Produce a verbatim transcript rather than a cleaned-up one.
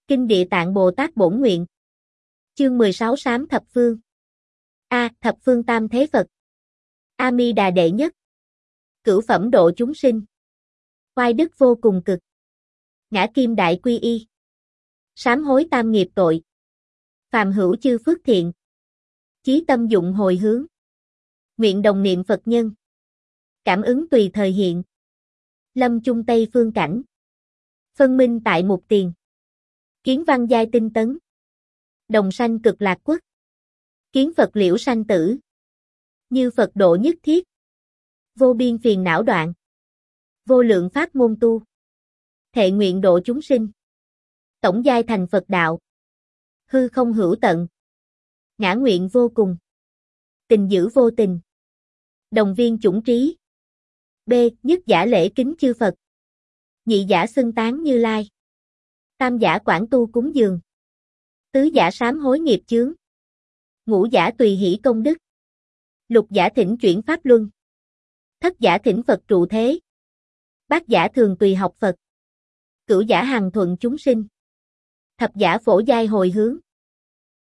Kinh Địa Tạng Bồ Tát Bổn Nguyện. Chương mười sáu Sám Thập Phương. A. Thập Phương Tam Thế Phật. A Mi Đà đệ nhất. Cửu phẩm độ chúng sinh. Oai đức vô cùng cực. Ngã kim đại quy y. Sám hối tam nghiệp tội. Phàm hữu chư phước thiện. Chí tâm dụng hồi hướng. Nguyện đồng niệm Phật nhân. Cảm ứng tùy thời hiện. Lâm chung Tây phương cảnh. Phân minh tại mục tiền. Kiến văn giai tinh tấn. Đồng sanh cực lạc quốc. Kiến Phật liễu sanh tử. Như Phật độ nhất thiết. Vô biên phiền não đoạn. Vô lượng pháp môn tu. Thệ nguyện độ chúng sinh. Tổng giai thành Phật đạo. Hư không hữu tận. Ngã nguyện vô cùng. Tình giữ vô tình. Đồng viên chủng trí. B. Nhất giả lễ kính chư Phật. Nhị giả xưng tán Như Lai. Tam giả quảng tu cúng dường. Tứ giả sám hối nghiệp chướng. Ngũ giả tùy hỷ công đức. Lục giả thỉnh chuyển pháp luân. Thất giả thỉnh Phật trụ thế. Bát giả thường tùy học Phật. Cửu giả hằng thuận chúng sinh. Thập giả phổ giai hồi hướng.